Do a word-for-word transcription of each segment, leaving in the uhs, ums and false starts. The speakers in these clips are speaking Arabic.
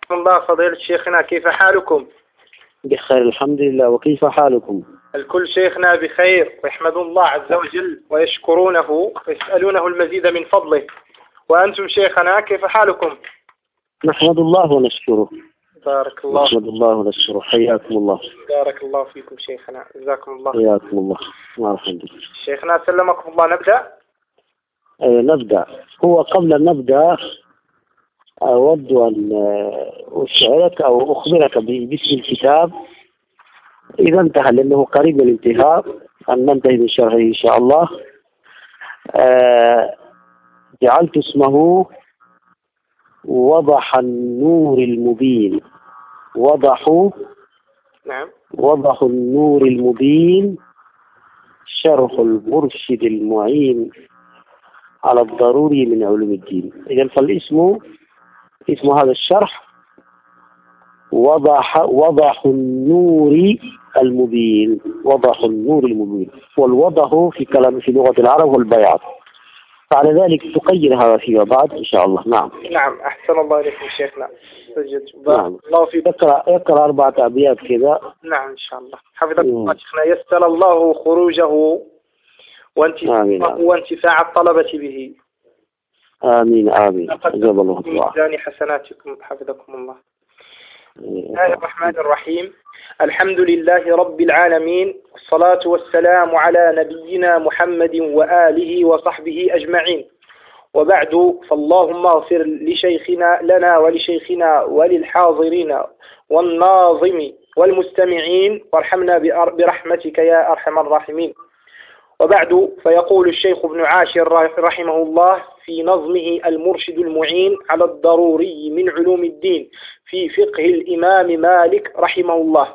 حياكم الله فضيلة شيخنا، كيف حالكم؟ بخير الحمد لله، وكيف حالكم؟ الكل شيخنا بخير، ويحمدون الله عز وجل ويشكرونه ويسألونه المزيد من فضله. وأنتم شيخنا كيف حالكم؟ نحمد الله ونشكره. بارك الله. نحمد الله ونشكره. حياكم الله. بارك الله فيكم شيخنا، جزاكم الله. حياكم الله. مرحبا. شيخنا سلمكم الله. نبدأ؟ أه نبدأ. هو قبل أن نبدأ أود أن أشعرك أو أخبرك باسم الكتاب إذا انتهى، لأنه قريب من الانتهاء، أن ننتهي من شرحه إن شاء الله. أه جعلت اسمه وضح النور المبين. وضح نعم. وضح النور المبين، شرح المرشد المعين على الضروري من علوم الدين. إذن فالاسم اسم هذا الشرح وضح وضح النور المبين. وضح النور المبين، والوضح في كلام في لغة العرب والبياض. بعد ذلك تقيد هذا فيما بعد إن شاء الله. نعم. نعم، أحسن الله إليكم شيخنا. سجد. نعم. الله فيك. اقرأ اقرأ أربعة أبيات كذا. نعم إن شاء الله. حفظكم الله شيخنا. يسر الله خروجه وانتفاع, وانتفاع الطلبة به. آمين آمين. جزاك الله خيرا. ميزان حسناتكم حفظكم الله. بسم الله الرحمن الرحيم. الحمد لله رب العالمين، والصلاة والسلام على نبينا محمد وآله وصحبه أجمعين، وبعد، فاللهم اغفر لشيخنا لنا ولشيخنا وللحاضرين والناظم والمستمعين، وارحمنا برحمتك يا أرحم الراحمين. وبعد، فيقول الشيخ ابن عاشر رحمه الله في نظمه المرشد المعين على الضروري من علوم الدين في فقه الإمام مالك رحمه الله: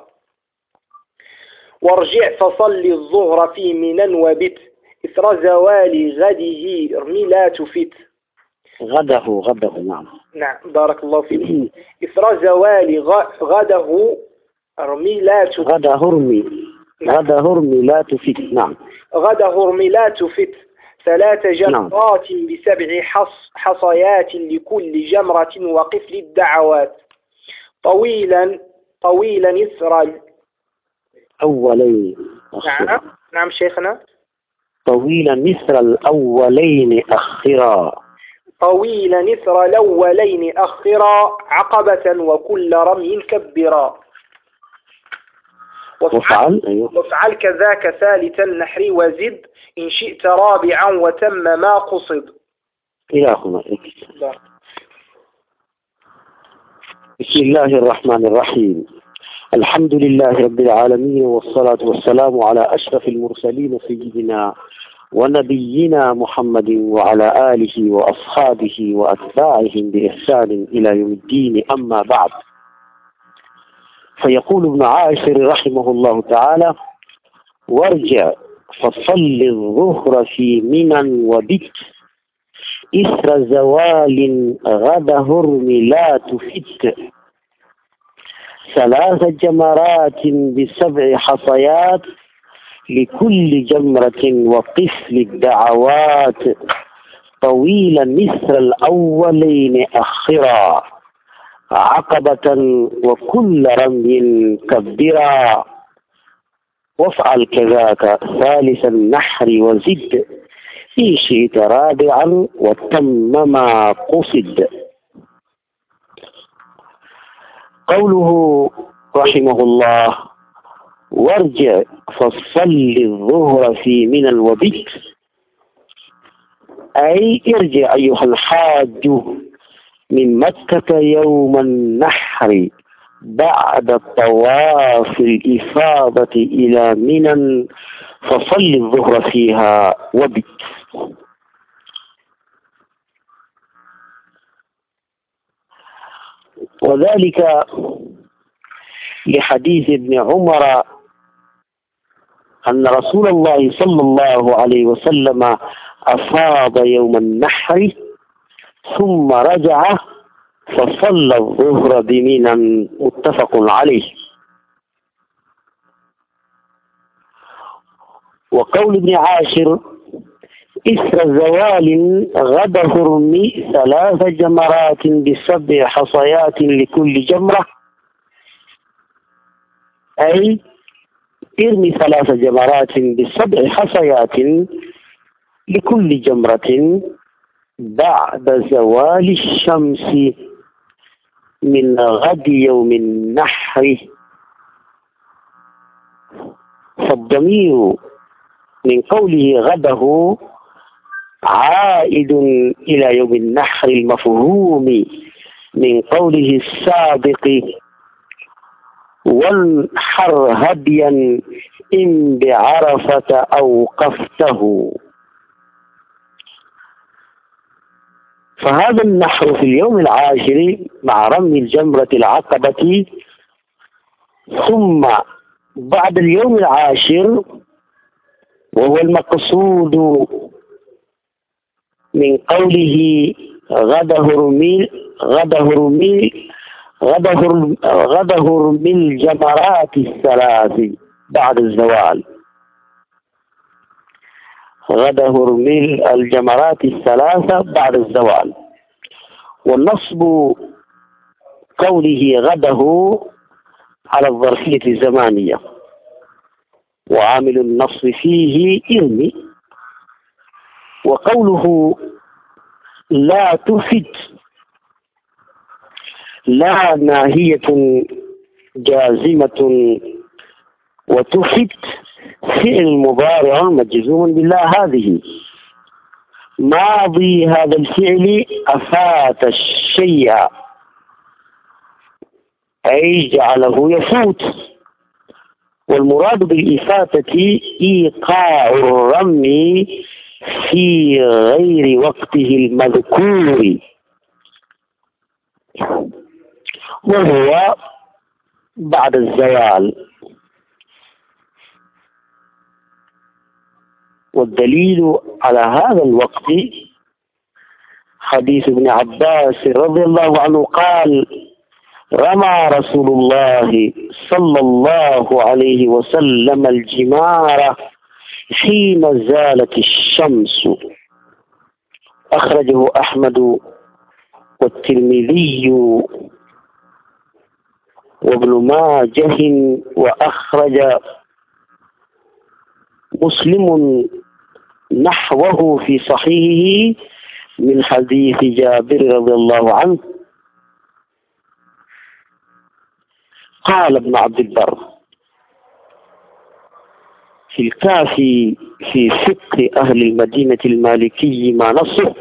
وارجع فصل الظهر في منى وبت، إثر زوال غده ارمي لا تفت. غده غده نعم. نعم بارك الله فيك. إثر زوال غده ارمي لا تفت. غده هرمي. غده هرمي لا تفت. نعم. غده هرمي لا تفت. ثلاث جمرات نعم. بسبع حص حصيات لكل جمرة وقف للدعوات. طويلا طويلا إثر أولين. نعم نعم شيخنا. طويلا نثر الأولين أخرا. طويلا نثر الأولين أخرا، عقبة وكل رمي كبرا. وفعل أيوه. وفعل كذاك ثالث النحر وزد، إن شئت رابعا وتم ما قصد. إلى هنا. بسم الله الرحمن الرحيم. الحمد لله رب العالمين، والصلاة والسلام على أشرف المرسلين سيدنا ونبينا محمد وعلى آله وأصحابه وأتباعهم بإحسان إلى يوم الدين. أما بعد، فيقول ابن عاشر رحمه الله تعالى: وارجع فصل الظهر في منى وبت، إثر زوال غد هرم لا تفت. ثلاث جمرات بسبع حصيات لكل جمرة وقف للدعوات. طويلا مثل الأولين أخرا، عقبة وكل رمي كبرا. وافعل كذاك ثالث النحر وزد، إن شئت رابعا وتم ما قصد. قوله رحمه الله: وارجع فصل الظهر في منى وبت، أي ارجع أيها الحاج من مكة يوم النحر بعد طواف الإفاضة إلى منى، فصل الظهر فيها وبت. وذلك لحديث ابن عمر أن رسول الله صلى الله عليه وسلم أفاض يوم النحر ثم رجع فصلى الظهر بمنى، متفق عليه. وقول ابن عاشر: إثر زوال غدا ارمي ثلاث جمرات بسبع حصيات لكل جمرة، أي ارمي ثلاث جمرات بسبع حصيات لكل جمرة بعد زوال الشمس من غد يوم النحر. فالضمير من قوله غده عائد إلى يوم النحر المفهوم من قوله السابق وانحر هديا إن بعرفة أوقفته. فهذا النحر في اليوم العاشر مع رمي الجمرة العقبة، ثم بعد اليوم العاشر وهو المقصود من قوله غدا هرمي غدا هرمي غدا هرمي الجمرات الثلاث بعد الزوال، غدا هرمي الجمرات الثلاثة بعد الزوال. والنصب قوله غده على الظرفية الزمانية، وعامل النصب فيه ارمي. وقوله لا تفد لا ناهية جازمة، وتفد فعل مضارع مجزوم بالله هذه، ماضي هذا الفعل أفات الشيء أي جعله يفوت، والمراد بالإفاتة إيقاع الرمي في غير وقته المذكور، وهو بعد الزوال. والدليل على هذا الوقت حديث ابن عباس رضي الله عنه قال رمى رسول الله صلى الله عليه وسلم الجمار حين زالت الشمس، أخرجه أحمد والترمذي وابن ماجه، وأخرج مسلم نحوه في صحيحه من حديث جابر رضي الله عنه. قال ابن عبد البر في الكافي في فقه أهل المدينة المالكي ما نصه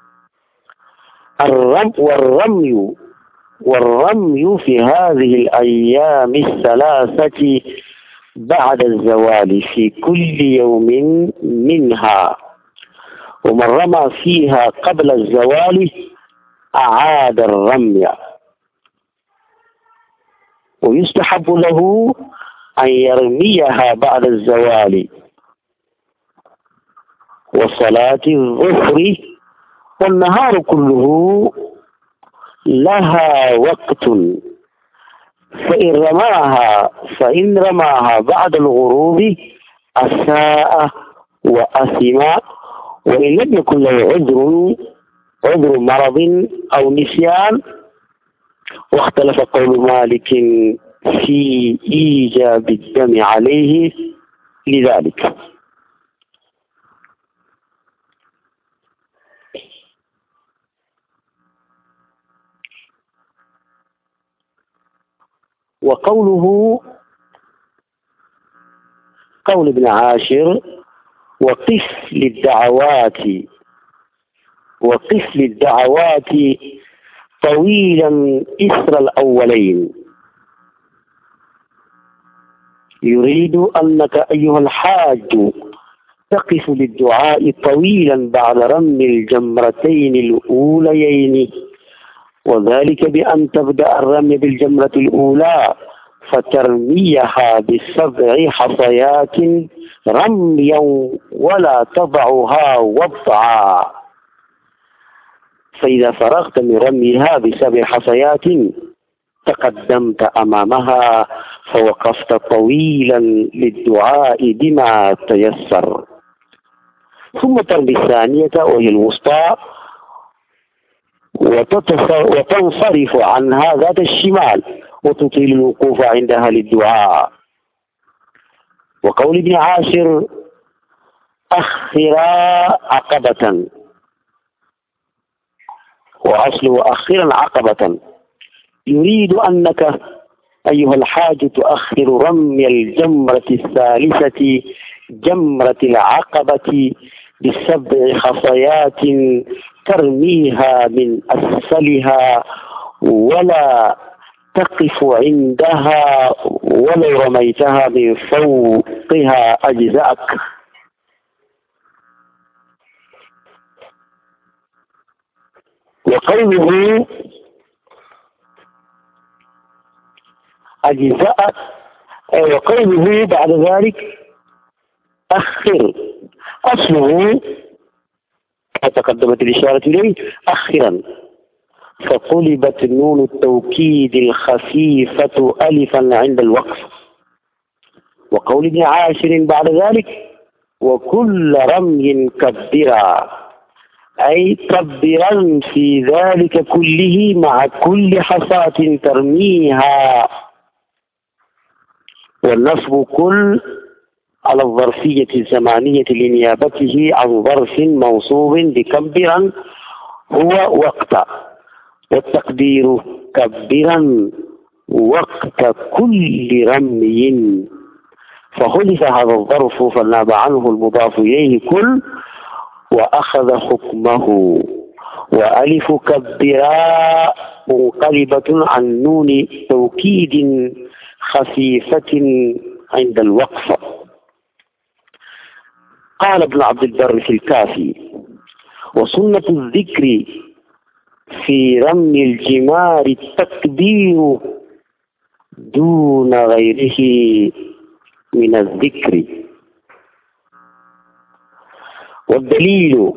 الرم والرمي والرمي في هذه الأيام الثلاثة بعد الزوال في كل يوم منها، ومن رمى فيها قبل الزوال أعاد الرمي. ويستحب له أن يرميها بعد الزوال وصلاة الظهر، والنهار كله لها وقت، فإن رماها فإن رماها بعد الغروب أساء وأثم، وإن لم يكن له عذر عذر مرض أو نسيان. واختلف قول مالك في إيجاب الدم عليه لذلك. وقوله قول ابن عاشر وقف للدعوات وقف للدعوات طويلا إثر الأولين، يريد أنك أيها الحاج تقف للدعاء طويلا بعد رمي الجمرتين الأوليين، وذلك بأن تبدأ الرمي بالجمرة الأولى فترميها بسبع حصيات رميا ولا تضعها وضعا، فإذا فرغت من رميها بسبع حصيات تقدمت أمامها فوقفت طويلا للدعاء بما تيسر. ثم ترمي الثانية وهي الوسطى وتنصرف عنها ذات الشمال وتطيل الوقوف عندها للدعاء. وقول ابن عاشر أخرا عقبة، وأصله أخرا عقبة، يريد أنك أيها الحاج تؤخر رمي الجمرة الثالثة جمرة العقبة بسبع خصيات ترميها من أسفلها ولا تقف عندها، ولو رميتها من فوقها أجزأك. وقوله أجزاء، وقوله بعد ذلك أخر، أصله تقدمت الإشارة إليه أخرا، فقلبت نون التوكيد الخفيفة ألفا عند الوقف. وقول ابن عاشر بعد ذلك وكل رمي كبرا، أي كبرا في ذلك كله مع كل حصاة ترميها. والنصب كل على الظرفية الزمانية لنيابته عن ظرف موصوب بكبرا هو وقت، والتقدير كبرا وقت كل رمي، فخلف هذا الظرف فناب عنه المضاف إليه كل وأخذ حكمه. وألف كبرا منقلبة عن نون توكيد خفيفة عند الوقف. قال ابن عبد البر في الكافي وسنة الذكر في رمي الجمار التكبير دون غيره من الذكر. والدليل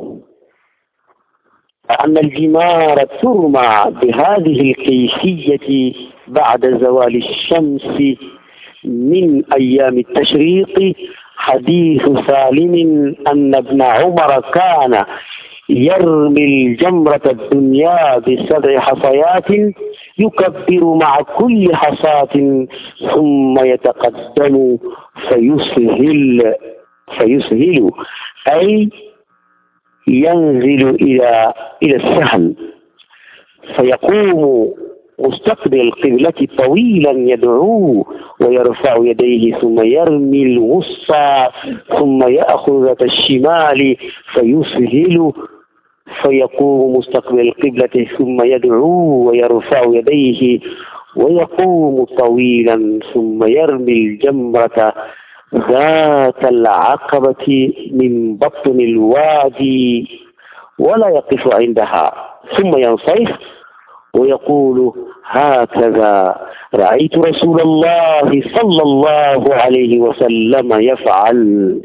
أن الجمار ترمى بهذه الكيفية بعد زوال الشمس من أيام التشريق حديث سالم أن ابن عمر كان يرمي الجمرة الدنيا بسبع حصيات يكبر مع كل حصاة ثم يتقدم فيسهل فيسهل أي ينزل إلى إلى السهل، فيقوم مستقبل القبلة طويلا يدعو ويرفع يديه ثم يرمي الوسطى ثم يأخذ ذات الشمال فيسهل، فيقوم مستقبل القبلة ثم يدعو ويرفع يديه ويقوم طويلا ثم يرمي الجمرة ذات العقبة من بطن الوادي ولا يقف عندها ثم ينصرف ويقول هكذا رأيت رسول الله صلى الله عليه وسلم يفعل.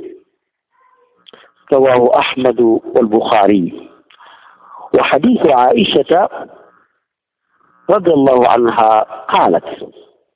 رواه أحمد والبخاري. وحديث عائشة رضي الله عنها قالت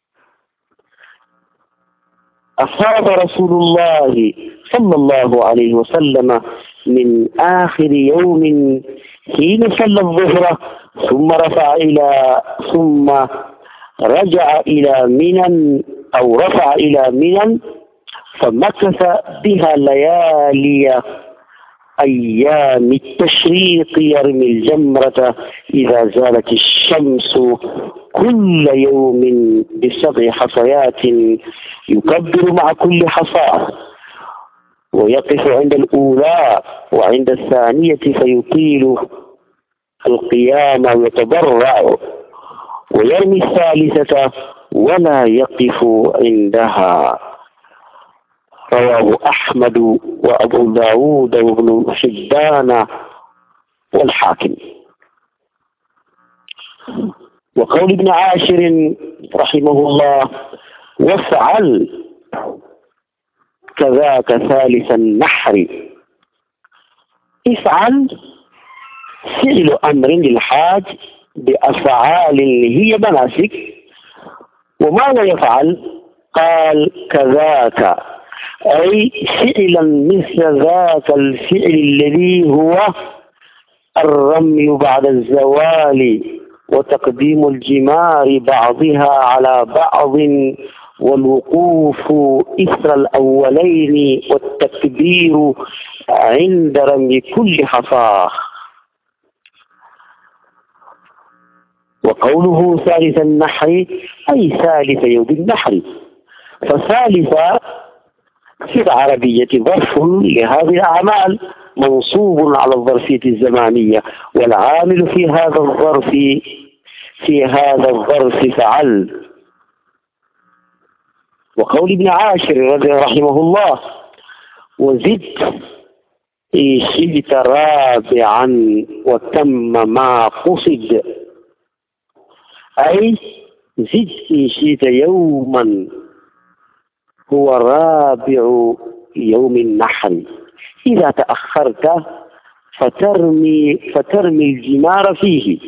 أفاض رسول الله صلى الله عليه وسلم من آخر يوم حين صلى الظهر ثم رفع إلى ثم رجع إلى منى أو رفع إلى منى فمكث بها ليالي أيام التشريق يرمي الجمرة إذا زالت الشمس كل يوم بسبع حصيات يكبر مع كل حصاة ويقف عند الأولى وعند الثانية فيطيل القيام ويتضرع ويرمي الثالثة ولا يقف عندها. رواه أحمد وأبو داود وابن حبان والحاكم. وقول ابن عاشر رحمه الله وافعل كذاك ثالث النحر. افعل فعل أمر للحاج بأفعال هي مناسك. وماذا يفعل؟ قال كذاك أي فعلا مثل ذاك الفعل الذي هو الرمي بعد الزوال وتقديم الجمار بعضها على بعض والوقوف إثر الأولين والتكبير عند رمي كل حصاه. وقوله ثالث النحر أي ثالث يوم النحر، فثالث في العربية ظرف لهذه الأعمال منصوب على الظرفية الزمانية، والعامل في هذا الظرف في هذا الظرف فعل. وقول ابن عاشر رضي رحمه الله: وزد إن شئت رابعا وتم ما قصد، أي زد إن شئت يوما هو رابع يوم النحر، إذا تأخرت فترمي فترمي الجمار فيه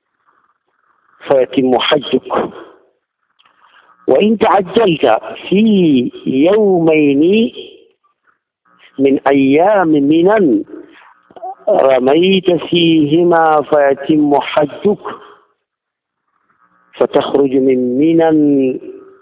فيتم حجك. وإن تعجلت في يومين من أيام منن رميت فيهما فيتم حجك، فتخرج من منن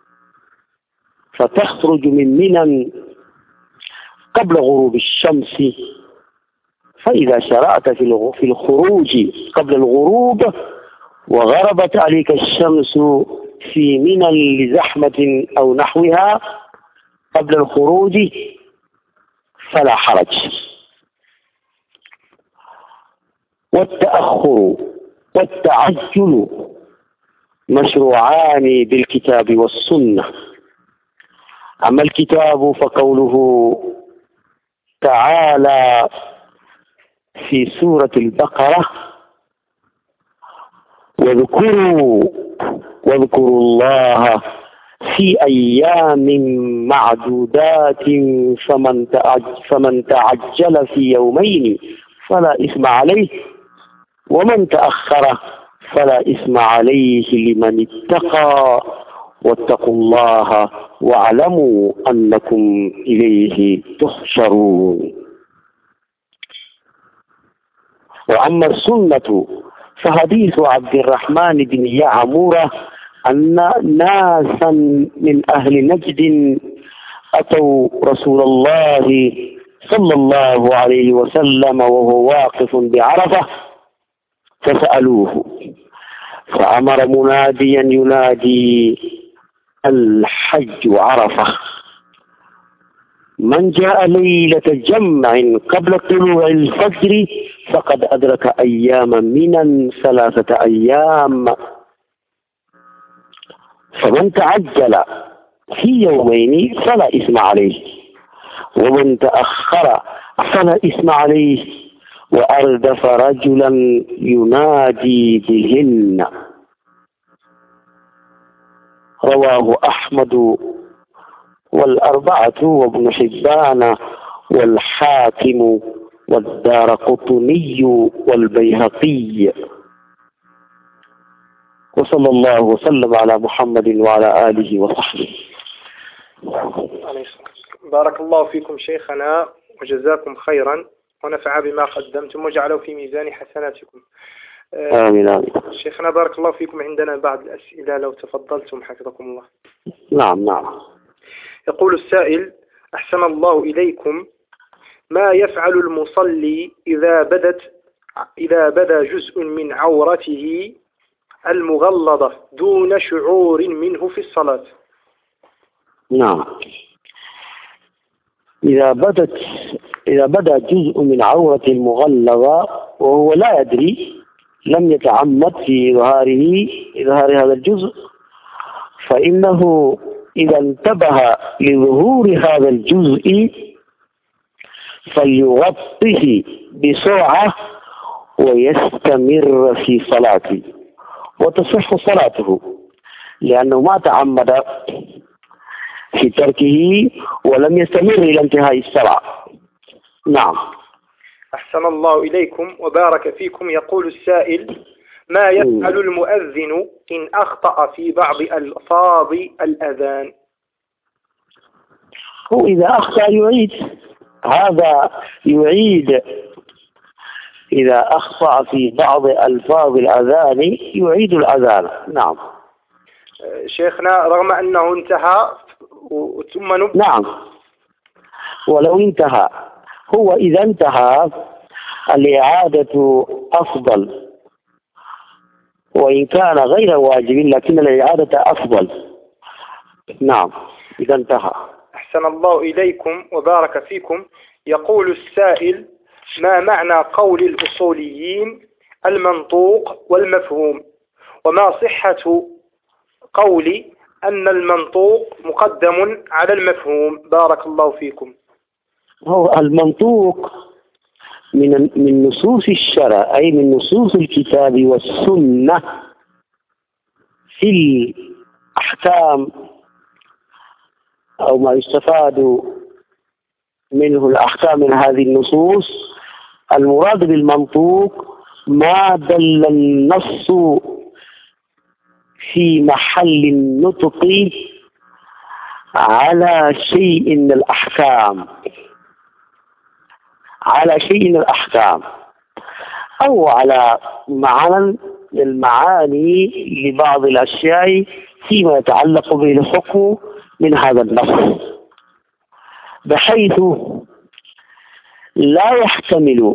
فتخرج من منن قبل غروب الشمس، فإذا شرعت في الخروج قبل الغروب وغربت عليك الشمس في منن لزحمة أو نحوها قبل الخروج فلا حرج. والتأخر والتعجل مشروعان بالكتاب والسنة. أما الكتاب فقوله تعالى في سورة البقرة: واذكروا واذكروا الله في أيام معدودات فمن فمن تعجل في يومين فلا إثم عليه ومن تأخر فلا إثم عليه لمن اتقى واتقوا الله واعلموا أنكم إليه تحشرون. وأما السنة فحديث عبد الرحمن بن يعمر أن ناسا من أهل نجد أتوا رسول الله صلى الله عليه وسلم وهو واقف بعرفة فسألوه، فأمر مناديا ينادي: الحج عرفة، من جاء ليلة جمع قبل طلوع الفجر فقد أدرك أيام منا ثلاثة أيام، فمن تعجل في يومين فلا إثم عليه ومن تأخر فلا إثم عليه. وأردف رجلا ينادي بهن. رواه أحمد والأربعة وابن حبان والحاكم والدارقطني والبيهقي. وصلى الله وسلم على محمد وعلى آله وصحبه. بارك الله فيكم شيخنا وجزاكم خيرا ونفع بما قدمتم وجعله في ميزان حسناتكم. آمين آمين. شيخنا بارك الله فيكم، عندنا بعض الأسئلة لو تفضلتم حفظكم الله. نعم نعم. يقول السائل: أحسن الله إليكم، ما يفعل المصلي إذا بدت إذا بدا جزء من عورته المغلظة دون شعور منه في الصلاة؟ نعم. إذا بدت إذا بدا جزء من عورة المغلظة وهو لا يدري، لم يتعمد في إظهاره إظهار هذا الجزء، فإنه إذا انتبه لظهور هذا الجزء فليغطه بسرعة ويستمر في صلاته وتصح صلاته، لأنه ما تعمد في تركه ولم يستمر إلى انتهاء الصلاة. نعم. أحسن الله إليكم وبارك فيكم. يقول السائل: ما يفعل المؤذن إن أخطأ في بعض ألفاظ الأذان؟ هو إذا أخطأ يعيد، هذا يعيد إذا أخطأ في بعض ألفاظ الأذان يعيد الأذان. نعم شيخنا، رغم أنه انتهى ثم نب... نعم، ولو انتهى، هو إذا انتهى الإعادة أفضل، وإن كان غير واجب لكن الإعادة أفضل. نعم إذا انتهى. أحسن الله إليكم وبارك فيكم. يقول السائل: ما معنى قول الأصوليين المنطوق والمفهوم، وما صحة قول أن المنطوق مقدم على المفهوم؟ بارك الله فيكم. هو المنطوق من من نصوص الشرع، أي من نصوص الكتاب والسنة في الأحكام أو ما يستفاد منه الأحكام من هذه النصوص. المراد بالمنطوق ما دل النص في محل النطق على شيء من الأحكام، على شيء من الأحكام أو على معنى المعاني لبعض الأشياء فيما يتعلق به الحكم من هذا النص، بحيث لا يحتمل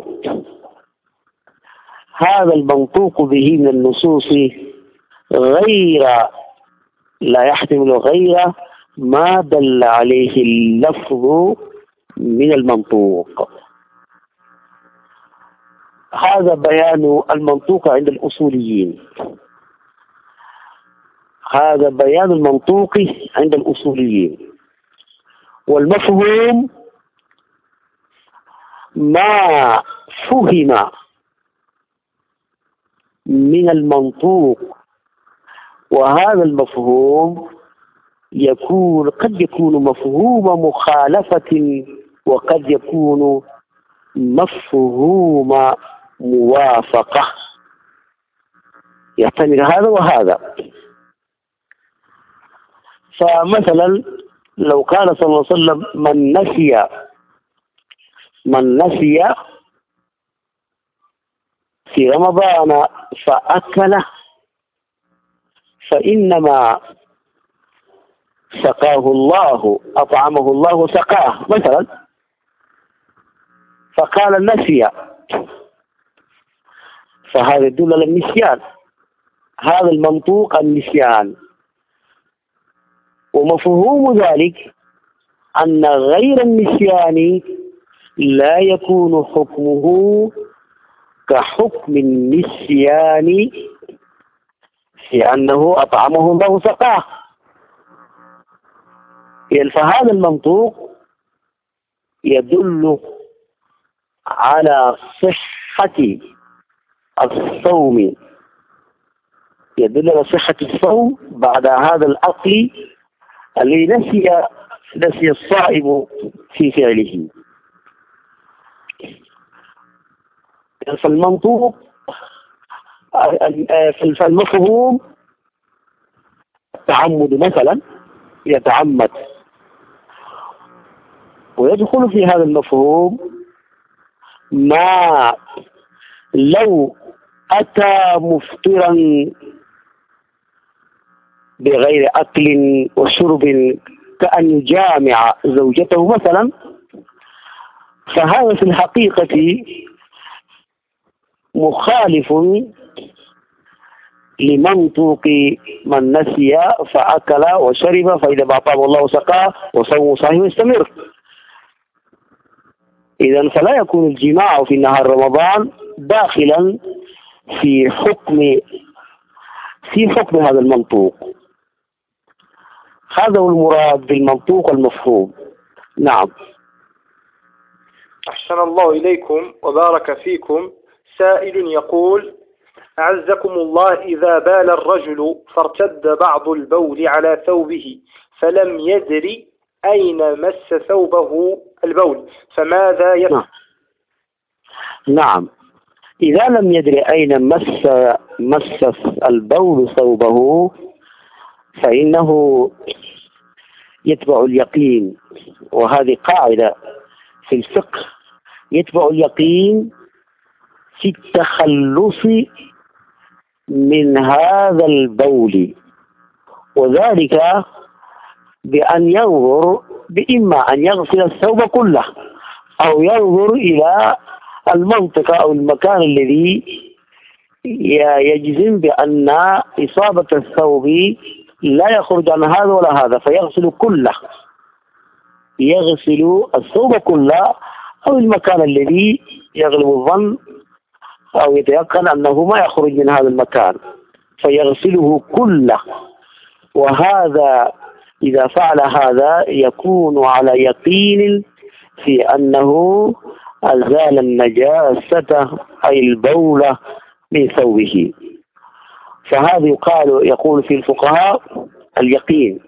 هذا المنطوق به من النصوص غير لا يحتمل غير ما دل عليه اللفظ من المنطوق. هذا بيان المنطوق عند الأصوليين، هذا بيان المنطوق عند الأصوليين. والمفهوم ما فهم من المنطوق، وهذا المفهوم يكون قد يكون مفهوم مخالفة وقد يكون مفهوم موافقة، يحتمل هذا وهذا. فمثلا لو قال صلى الله عليه وسلم: من نسي من نسي في رمضان فأكل فإنما سقاه الله، أطعمه الله وسقاه مثلا، فقال نسي، فهذا يدل على النسيان، هذا المنطوق النسيان. ومفهوم ذلك أن غير النسيان لا يكون حكمه كحكم النسيان في أنه أطعمه الله وسقاه. فهذا المنطوق يدل على صحة الصوم، يدل على صحة الصوم بعد هذا العقل الذي نسي نسي الصائم في فعله. فالمنطوق فالمفهوم التعمد مثلا، يتعمد، ويدخل في هذا المفهوم ما لو أتى مفطرا بغير أكل وشرب كأن يجامع زوجته مثلا، فهذا في الحقيقة مخالف لمنطوق من نسي فأكل وشرب فإذا أطعمه الله سقاه وصومه صحيح يستمر. إذن فلا يكون الجماع في نهار رمضان داخلا في حكم في حكم هذا المنطوق. هذا هو المراد بالمنطوق والمفهوم. نعم. أحسن الله إليكم وبارك فيكم. سائل يقول: أعزكم الله، إذا بال الرجل فارتد بعض البول على ثوبه فلم يدري أين مس ثوبه البول، فماذا يفعل؟ نعم. نعم، إذا لم يدري أين مس مس البول ثوبه فإنه يتبع اليقين، وهذه قاعدة في الفقه، يتبع اليقين في التخلص من هذا البول، وذلك بأن ينظر بإما أن يغسل الثوب كله أو ينظر إلى المنطقة أو المكان الذي يجزم بأن إصابة الثوب لا يخرج عن هذا ولا هذا، فيغسل كله، يغسل الثوب كله أو المكان الذي يغلب الظن أو يتيقن أنه ما يخرج من هذا المكان فيغسله كله. وهذا إذا فعل هذا يكون على يقين في أنه أزال النجاسة أي البولة من ثوبه. فهذا يقال يقول في الفقهاء اليقين،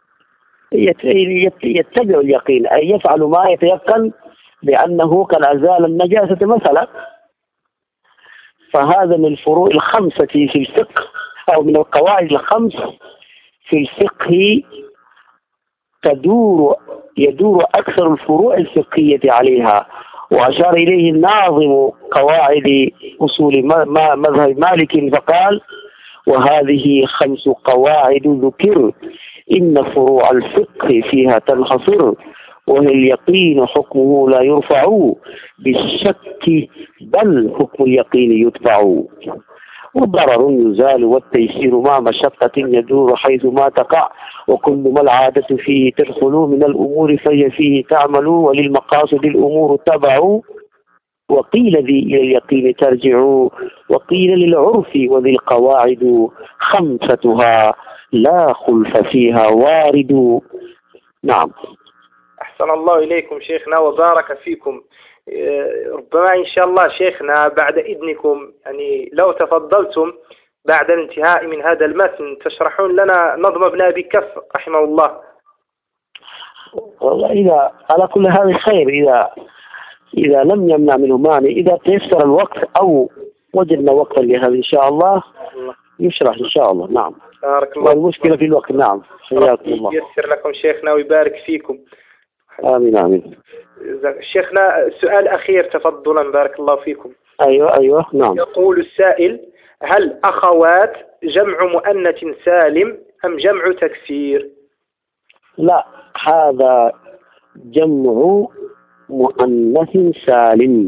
يتبع اليقين أي يفعل ما يتيقن بأنه قد أزال النجاسة مثلا. فهذا من الفروع الخمسة في الفقه أو من القواعد الخمس في الفقه، تدور يدور أكثر الفروع الفقهية عليها، وأشار إليه الناظم قواعد أصول مذهب مالك فقال: وهذه خمس قواعد ذكر إن فروع الفقه فيها تنحصر، وهي اليقين حكمه لا يرفع بالشك بل حكم اليقين يتبع، والضرر يزال والتيسير مع مشقة يدور حيث ما تقع، وكل ما العادة فيه تدخل من الأمور فهي فيه تعمل، وللمقاصد الأمور تبع، وقيل ذي إلى اليقين ترجع، وقيل للعرف وذي القواعد خمستها لا خلف فيها وارد. نعم. أحسن الله إليكم شيخنا وبارك فيكم. ربما إن شاء الله شيخنا بعد إذنكم يعني لو تفضلتم بعد الانتهاء من هذا المتن تشرحون لنا نظم ابن أبي كف رحمه الله. والله إذا على كل هذا خير، إذا إذا لم يمنع منه مانع، إذا تيسر الوقت أو وجدنا وقتا لهذا إن شاء الله يشرح إن شاء الله. نعم. بارك الله. والمشكلة في الوقت. نعم. حياكم الله. ييسر لكم شيخنا ويبارك فيكم. آمين آمين. شيخنا سؤال أخير تفضلا بارك الله فيكم. أيوة أيوة. نعم. يقول السائل: هل أخوات جمع مؤنث سالم أم جمع تكسير؟ لا، هذا جمع مؤنث سالم،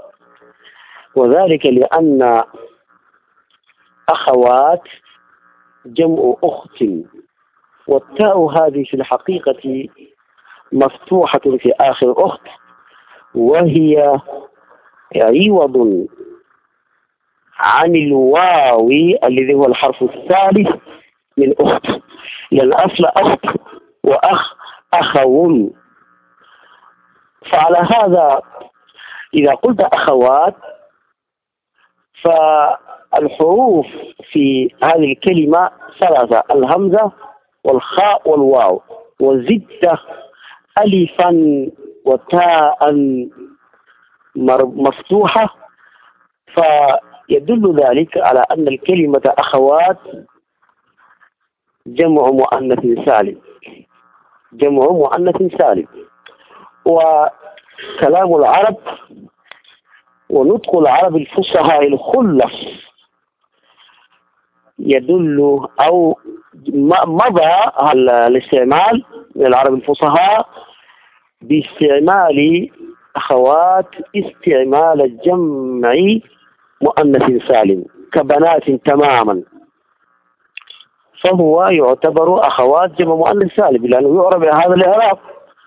وذلك لأن أخوات جمع أخت، والتاء هذه في الحقيقة مفتوحة في آخر أخت، وهي عوض عن الواو الذي هو الحرف الثالث من أخت، لأن أصل أخت وأخ أخون. فعلى هذا إذا قلت أخوات فالحروف في هذه الكلمة ثلاثة: الهمزة والخاء والواو، وزدت ألفا وتاء مفتوحة، فيدل ذلك على أن الكلمة أخوات جمع مؤنث سالم، جمع مؤنث سالم. وكلام العرب ونطق العرب الفصحاء الخلص يدل أو مضى الاستعمال للعرب الفصحاء باستعمال أخوات استعمال الجمع مؤنث سالم كبنات تماما، فهو يعتبر أخوات جمع مؤنث سالم لأنه يعرب هذا الإعراب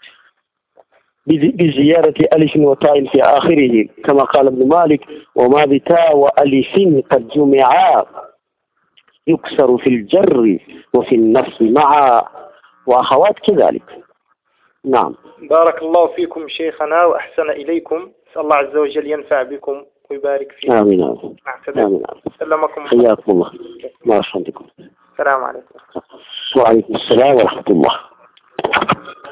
بزيادة ألف وتاء في آخره، كما قال ابن مالك: وما بتاء وألف قد جمعا يكسر في الجر وفي النصب معا، وأخوات كذلك. نعم. بارك الله فيكم شيخنا وأحسن إليكم، نسأل الله عز وجل ينفع بكم ويبارك فيكم. آمين آمين. آمين. سلمكم. حياكم الله. ما رحمتكم. السلام عليكم. وعليكم السلام ورحمة الله.